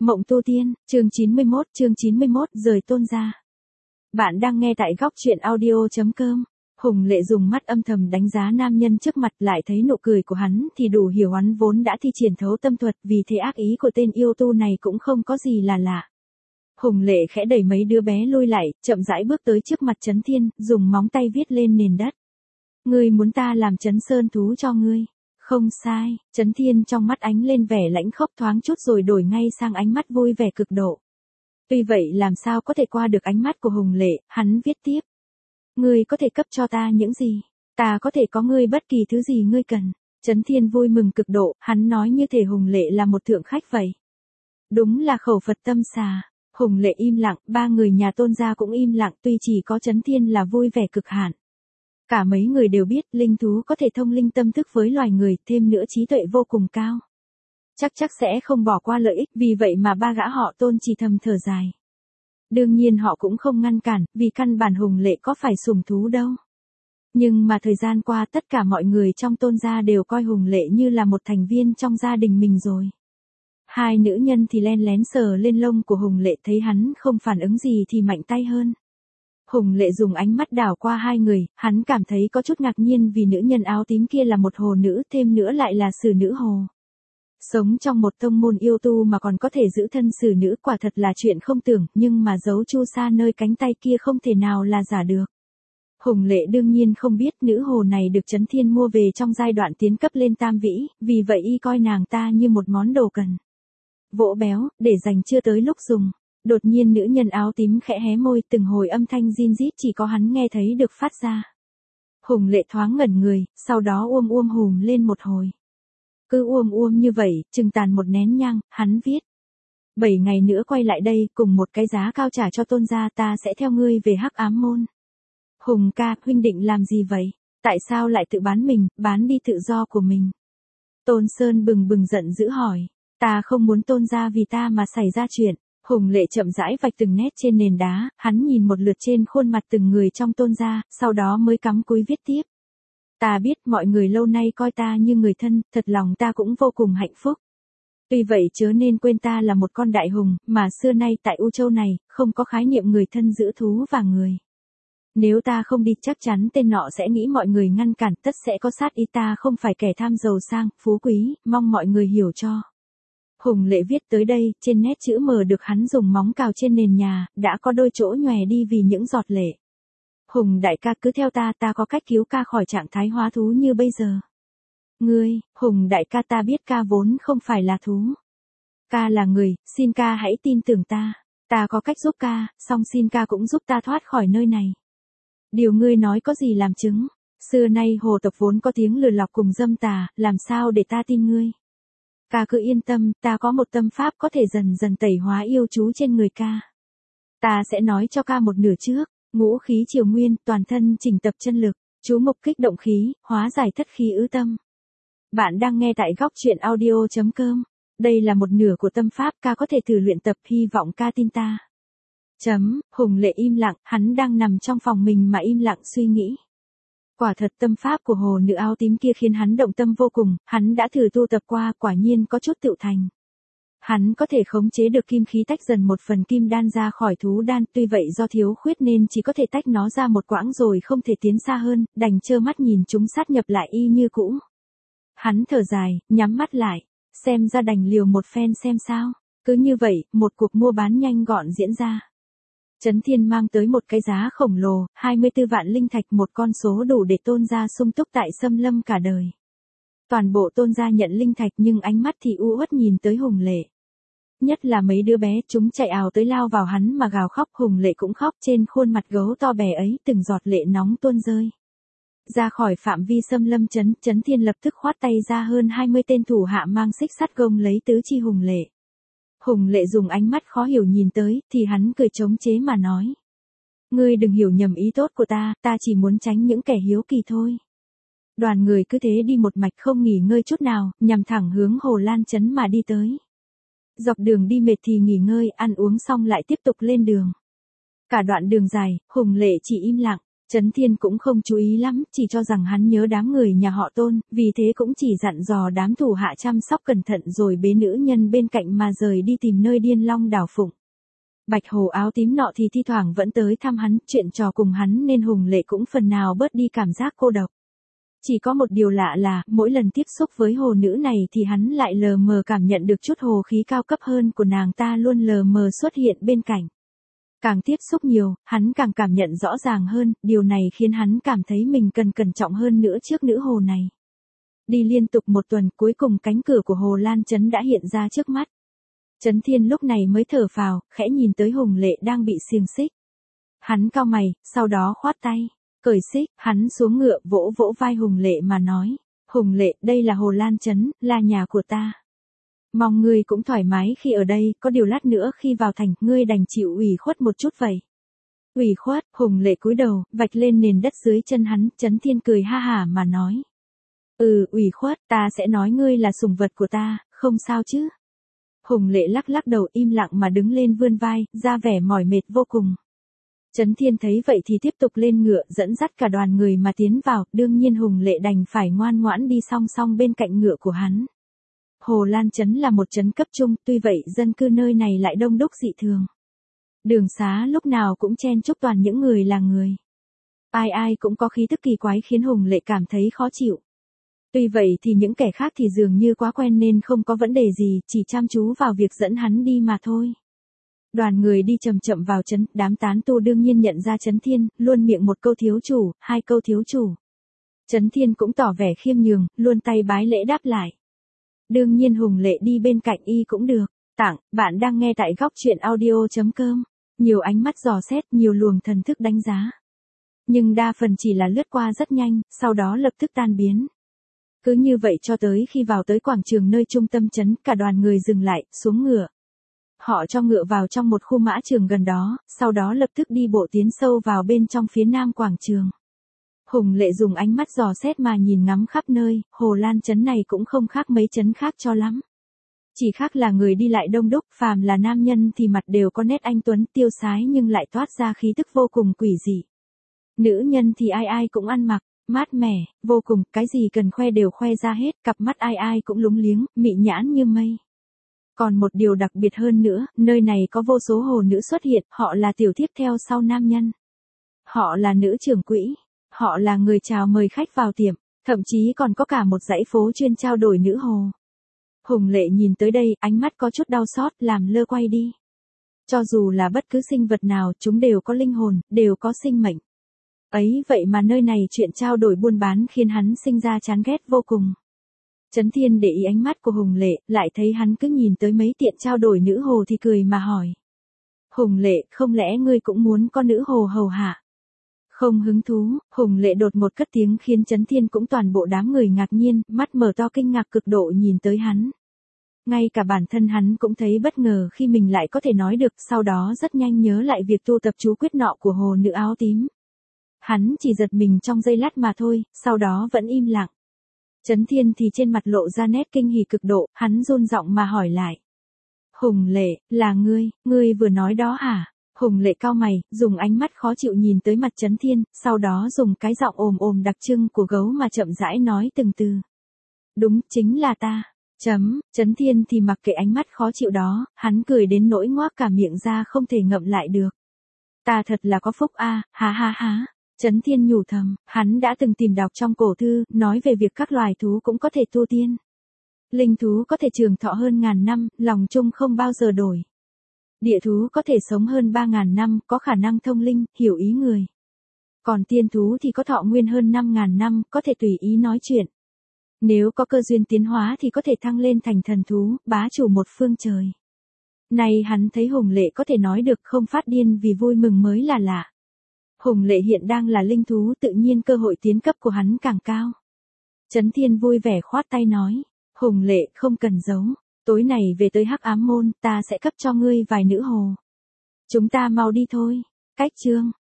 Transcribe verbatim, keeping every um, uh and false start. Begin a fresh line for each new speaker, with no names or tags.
Mộng tu tiên, chương chín mươi mốt, chương chín mươi mốt, rời Tôn gia. Bạn đang nghe tại góc truyện audio chấm com. Hùng Lệ dùng mắt âm thầm đánh giá nam nhân trước mặt, lại thấy nụ cười của hắn thì đủ hiểu hắn vốn đã thi triển thấu tâm thuật, vì thế ác ý của tên yêu tu này cũng không có gì là lạ. Hùng Lệ khẽ đẩy mấy đứa bé lui lại, chậm rãi bước tới trước mặt Chấn Thiên, dùng móng tay viết lên nền đất. Ngươi muốn ta làm Chấn Sơn thú cho ngươi? Không sai. Chấn Thiên trong mắt ánh lên vẻ lãnh khốc thoáng chút rồi đổi ngay sang ánh mắt vui vẻ cực độ. Tuy vậy làm sao có thể qua được ánh mắt của Hùng Lệ, hắn viết tiếp. Ngươi có thể cấp cho ta những gì? Ta có thể có ngươi bất kỳ thứ gì ngươi cần. Chấn Thiên vui mừng cực độ, hắn nói như thể Hùng Lệ là một thượng khách vậy. Đúng là khẩu Phật tâm xà. Hùng Lệ im lặng, ba người nhà Tôn gia cũng im lặng, tuy chỉ có Chấn Thiên là vui vẻ cực hạn. Cả mấy người đều biết linh thú có thể thông linh tâm thức với loài người, thêm nữa trí tuệ vô cùng cao. Chắc chắc sẽ không bỏ qua lợi ích, vì vậy mà ba gã họ Tôn chỉ thầm thở dài. Đương nhiên họ cũng không ngăn cản, vì căn bản Hùng Lệ có phải sủng thú đâu. Nhưng mà thời gian qua tất cả mọi người trong Tôn gia đều coi Hùng Lệ như là một thành viên trong gia đình mình rồi. Hai nữ nhân thì len lén sờ lên lông của Hùng Lệ, thấy hắn không phản ứng gì thì mạnh tay hơn. Hùng Lệ dùng ánh mắt đảo qua hai người, hắn cảm thấy có chút ngạc nhiên vì nữ nhân áo tím kia là một hồ nữ, thêm nữa lại là sử nữ hồ. Sống trong một tông môn yêu tu mà còn có thể giữ thân sử nữ quả thật là chuyện không tưởng, nhưng mà giấu chu sa nơi cánh tay kia không thể nào là giả được. Hùng Lệ đương nhiên không biết nữ hồ này được Chấn Thiên mua về trong giai đoạn tiến cấp lên tam vĩ, vì vậy y coi nàng ta như một món đồ cần vỗ béo, để dành chưa tới lúc dùng. Đột nhiên nữ nhân áo tím khẽ hé môi, từng hồi âm thanh rin rít chỉ có hắn nghe thấy được phát ra. Hùng Lệ thoáng ngẩn người, sau đó uôm uôm hùm lên một hồi. Cứ uôm uôm như vậy, chừng tàn một nén nhang, hắn viết. Bảy ngày nữa quay lại đây, cùng một cái giá cao trả cho Tôn gia, ta sẽ theo ngươi về Hắc Ám môn. Hùng ca, huynh định làm gì vậy? Tại sao lại tự bán mình, bán đi tự do của mình? Tôn Sơn bừng bừng giận dữ hỏi. Ta không muốn Tôn gia vì ta mà xảy ra chuyện. Hùng Lệ chậm rãi vạch từng nét trên nền đá, hắn nhìn một lượt trên khuôn mặt từng người trong Tôn gia, sau đó mới cắm cúi viết tiếp. Ta biết mọi người lâu nay coi ta như người thân, thật lòng ta cũng vô cùng hạnh phúc. Tuy vậy chớ nên quên ta là một con đại hùng, mà xưa nay tại U Châu này, không có khái niệm người thân giữa thú và người. Nếu ta không đi chắc chắn tên nọ sẽ nghĩ mọi người ngăn cản, tất sẽ có sát ý, ta không phải kẻ tham giàu sang, phú quý, mong mọi người hiểu cho. Hùng Lệ viết tới đây, trên nét chữ mờ được hắn dùng móng cào trên nền nhà, đã có đôi chỗ nhòe đi vì những giọt lệ. Hùng đại ca cứ theo ta, ta có cách cứu ca khỏi trạng thái hóa thú như bây giờ. Ngươi, Hùng đại ca, ta biết ca vốn không phải là thú. Ca là người, xin ca hãy tin tưởng ta. Ta có cách giúp ca, song xin ca cũng giúp ta thoát khỏi nơi này. Điều ngươi nói có gì làm chứng? Xưa nay hồ tộc vốn có tiếng lừa lọc cùng dâm tà, làm sao để ta tin ngươi? Ca cứ yên tâm, ta có một tâm pháp có thể dần dần tẩy hóa yêu chú trên người ca. Ta sẽ nói cho ca một nửa trước, ngũ khí triều nguyên, toàn thân chỉnh tập chân lực, chú mục kích động khí, hóa giải thất khí ứ tâm. Bạn đang nghe tại góc truyện audio chấm com. Đây là một nửa của tâm pháp, ca có thể thử luyện tập, hy vọng ca tin ta. Chấm, Hùng Lệ im lặng, hắn đang nằm trong phòng mình mà im lặng suy nghĩ. Quả thật tâm pháp của hồ nữ áo tím kia khiến hắn động tâm vô cùng, hắn đã thử tu tập qua, quả nhiên có chút tựu thành. Hắn có thể khống chế được kim khí tách dần một phần kim đan ra khỏi thú đan, tuy vậy do thiếu khuyết nên chỉ có thể tách nó ra một quãng rồi không thể tiến xa hơn, đành trơ mắt nhìn chúng sát nhập lại y như cũ. Hắn thở dài, nhắm mắt lại, xem ra đành liều một phen xem sao. Cứ như vậy, một cuộc mua bán nhanh gọn diễn ra. Chấn Thiên mang tới một cái giá khổng lồ, hai mươi tư vạn linh thạch, một con số đủ để Tôn gia sung túc tại Xâm Lâm cả đời. Toàn bộ Tôn gia nhận linh thạch nhưng ánh mắt thì u uất nhìn tới Hùng Lệ. Nhất là mấy đứa bé, chúng chạy ào tới lao vào hắn mà gào khóc, Hùng Lệ cũng khóc, trên khuôn mặt gấu to bè ấy từng giọt lệ nóng tuôn rơi. Ra khỏi phạm vi Xâm Lâm trấn, Chấn Thiên lập tức khoát tay ra hơn hai mươi tên thủ hạ mang xích sắt gông lấy tứ chi Hùng Lệ. Hùng Lệ dùng ánh mắt khó hiểu nhìn tới, thì hắn cười chống chế mà nói. Ngươi đừng hiểu nhầm ý tốt của ta, ta chỉ muốn tránh những kẻ hiếu kỳ thôi. Đoàn người cứ thế đi một mạch không nghỉ ngơi chút nào, nhằm thẳng hướng Hồ Lan trấn mà đi tới. Dọc đường đi mệt thì nghỉ ngơi, ăn uống xong lại tiếp tục lên đường. Cả đoạn đường dài, Hùng Lệ chỉ im lặng, Trấn Thiên cũng không chú ý lắm, chỉ cho rằng hắn nhớ đám người nhà họ Tôn, vì thế cũng chỉ dặn dò đám thủ hạ chăm sóc cẩn thận rồi bế nữ nhân bên cạnh mà rời đi tìm nơi Điên Long Đảo Phụng. Bạch Hồ áo tím nọ thì thi thoảng vẫn tới thăm hắn, chuyện trò cùng hắn nên Hùng Lệ cũng phần nào bớt đi cảm giác cô độc. Chỉ có một điều lạ là, mỗi lần tiếp xúc với hồ nữ này thì hắn lại lờ mờ cảm nhận được chút hồ khí cao cấp hơn của nàng ta luôn lờ mờ xuất hiện bên cạnh. Càng tiếp xúc nhiều, hắn càng cảm nhận rõ ràng hơn, điều này khiến hắn cảm thấy mình cần cẩn trọng hơn nữa trước nữ hồ này. Đi liên tục một tuần, cuối cùng cánh cửa của hồ Lan Trấn đã hiện ra trước mắt. Trấn Thiên lúc này mới thở phào, khẽ nhìn tới Hùng Lệ đang bị xiềng xích. Hắn cau mày, sau đó khoát tay, cởi xích, hắn xuống ngựa vỗ vỗ vai Hùng Lệ mà nói. Hùng Lệ, đây là hồ Lan Trấn, là nhà của ta. Mong ngươi cũng thoải mái khi ở đây, có điều lát nữa khi vào thành, ngươi đành chịu ủy khuất một chút vậy. Ủy khuất, Hùng Lệ cúi đầu, vạch lên nền đất dưới chân hắn, Trấn Thiên cười ha hả mà nói. Ừ, ủy khuất, ta sẽ nói ngươi là sủng vật của ta, không sao chứ. Hùng Lệ lắc lắc đầu im lặng mà đứng lên vươn vai, ra vẻ mỏi mệt vô cùng. Trấn Thiên thấy vậy thì tiếp tục lên ngựa, dẫn dắt cả đoàn người mà tiến vào, đương nhiên Hùng Lệ đành phải ngoan ngoãn đi song song bên cạnh ngựa của hắn. Hồ Lan Trấn là một trấn cấp trung, tuy vậy dân cư nơi này lại đông đúc dị thường. Đường xá lúc nào cũng chen chúc toàn những người là người. Ai ai cũng có khí tức kỳ quái khiến Hùng Lệ cảm thấy khó chịu. Tuy vậy thì những kẻ khác thì dường như quá quen nên không có vấn đề gì, chỉ chăm chú vào việc dẫn hắn đi mà thôi. Đoàn người đi chậm chậm vào trấn, đám tán tu đương nhiên nhận ra Trấn Thiên, luôn miệng một câu thiếu chủ, hai câu thiếu chủ. Trấn Thiên cũng tỏ vẻ khiêm nhường, luôn tay bái lễ đáp lại. Đương nhiên Hùng Lệ đi bên cạnh y cũng được. Tặng, bạn đang nghe tại góc truyện audio chấm com. Nhiều ánh mắt dò xét, nhiều luồng thần thức đánh giá. Nhưng đa phần chỉ là lướt qua rất nhanh, sau đó lập tức tan biến. Cứ như vậy cho tới khi vào tới quảng trường nơi trung tâm trấn, cả đoàn người dừng lại, xuống ngựa. Họ cho ngựa vào trong một khu mã trường gần đó, sau đó lập tức đi bộ tiến sâu vào bên trong phía nam quảng trường. Hùng Lệ dùng ánh mắt dò xét mà nhìn ngắm khắp nơi, hồ Lan Trấn này cũng không khác mấy trấn khác cho lắm. Chỉ khác là người đi lại đông đúc, phàm là nam nhân thì mặt đều có nét anh tuấn tiêu sái nhưng lại toát ra khí tức vô cùng quỷ dị. Nữ nhân thì ai ai cũng ăn mặc, mát mẻ, vô cùng, cái gì cần khoe đều khoe ra hết, cặp mắt ai ai cũng lúng liếng, mị nhãn như mây. Còn một điều đặc biệt hơn nữa, nơi này có vô số hồ nữ xuất hiện, họ là tiểu thiếp theo sau nam nhân. Họ là nữ trưởng quỹ, họ là người chào mời khách vào tiệm, thậm chí còn có cả một dãy phố chuyên trao đổi nữ hồ. Hùng Lệ nhìn tới đây, ánh mắt có chút đau xót, làm lơ quay đi. Cho dù là bất cứ sinh vật nào, chúng đều có linh hồn, đều có sinh mệnh. Ấy vậy mà nơi này chuyện trao đổi buôn bán khiến hắn sinh ra chán ghét vô cùng. Trấn Thiên để ý ánh mắt của Hùng Lệ, lại thấy hắn cứ nhìn tới mấy tiện trao đổi nữ hồ thì cười mà hỏi. Hùng Lệ, không lẽ ngươi cũng muốn có nữ hồ hầu hạ? Không hứng thú, Hùng Lệ đột một cất tiếng khiến Trấn Thiên cũng toàn bộ đám người ngạc nhiên, mắt mở to kinh ngạc cực độ nhìn tới hắn. Ngay cả bản thân hắn cũng thấy bất ngờ khi mình lại có thể nói được, sau đó rất nhanh nhớ lại việc tu tập chú quyết nọ của hồ nữ áo tím. Hắn chỉ giật mình trong giây lát mà thôi, sau đó vẫn im lặng. Trấn Thiên thì trên mặt lộ ra nét kinh hỉ cực độ, hắn run giọng mà hỏi lại. Hùng Lệ, là ngươi, ngươi vừa nói đó hả? Hùng Lệ cau mày, dùng ánh mắt khó chịu nhìn tới mặt Trấn Thiên, sau đó dùng cái giọng ồm ồm đặc trưng của gấu mà chậm rãi nói từng từ. Đúng, chính là ta. Chấm, Trấn Thiên thì mặc kệ ánh mắt khó chịu đó, hắn cười đến nỗi ngoác cả miệng ra không thể ngậm lại được. Ta thật là có phúc a, ha ha ha. Trấn Thiên nhủ thầm, hắn đã từng tìm đọc trong cổ thư, nói về việc các loài thú cũng có thể tu tiên. Linh thú có thể trường thọ hơn ngàn năm, lòng chung không bao giờ đổi. Địa thú có thể sống hơn ba ngàn năm, có khả năng thông linh, hiểu ý người. Còn tiên thú thì có thọ nguyên hơn năm ngàn năm, có thể tùy ý nói chuyện. Nếu có cơ duyên tiến hóa thì có thể thăng lên thành thần thú, bá chủ một phương trời. Này hắn thấy Hùng Lệ có thể nói được không phát điên vì vui mừng mới là lạ. Hùng Lệ hiện đang là linh thú tự nhiên cơ hội tiến cấp của hắn càng cao. Trấn Thiên vui vẻ khoát tay nói. Hùng Lệ không cần giấu. Tối này về tới Hắc Ám Môn, ta sẽ cấp cho ngươi vài nữ hồ. Chúng ta mau đi thôi. Cách chương.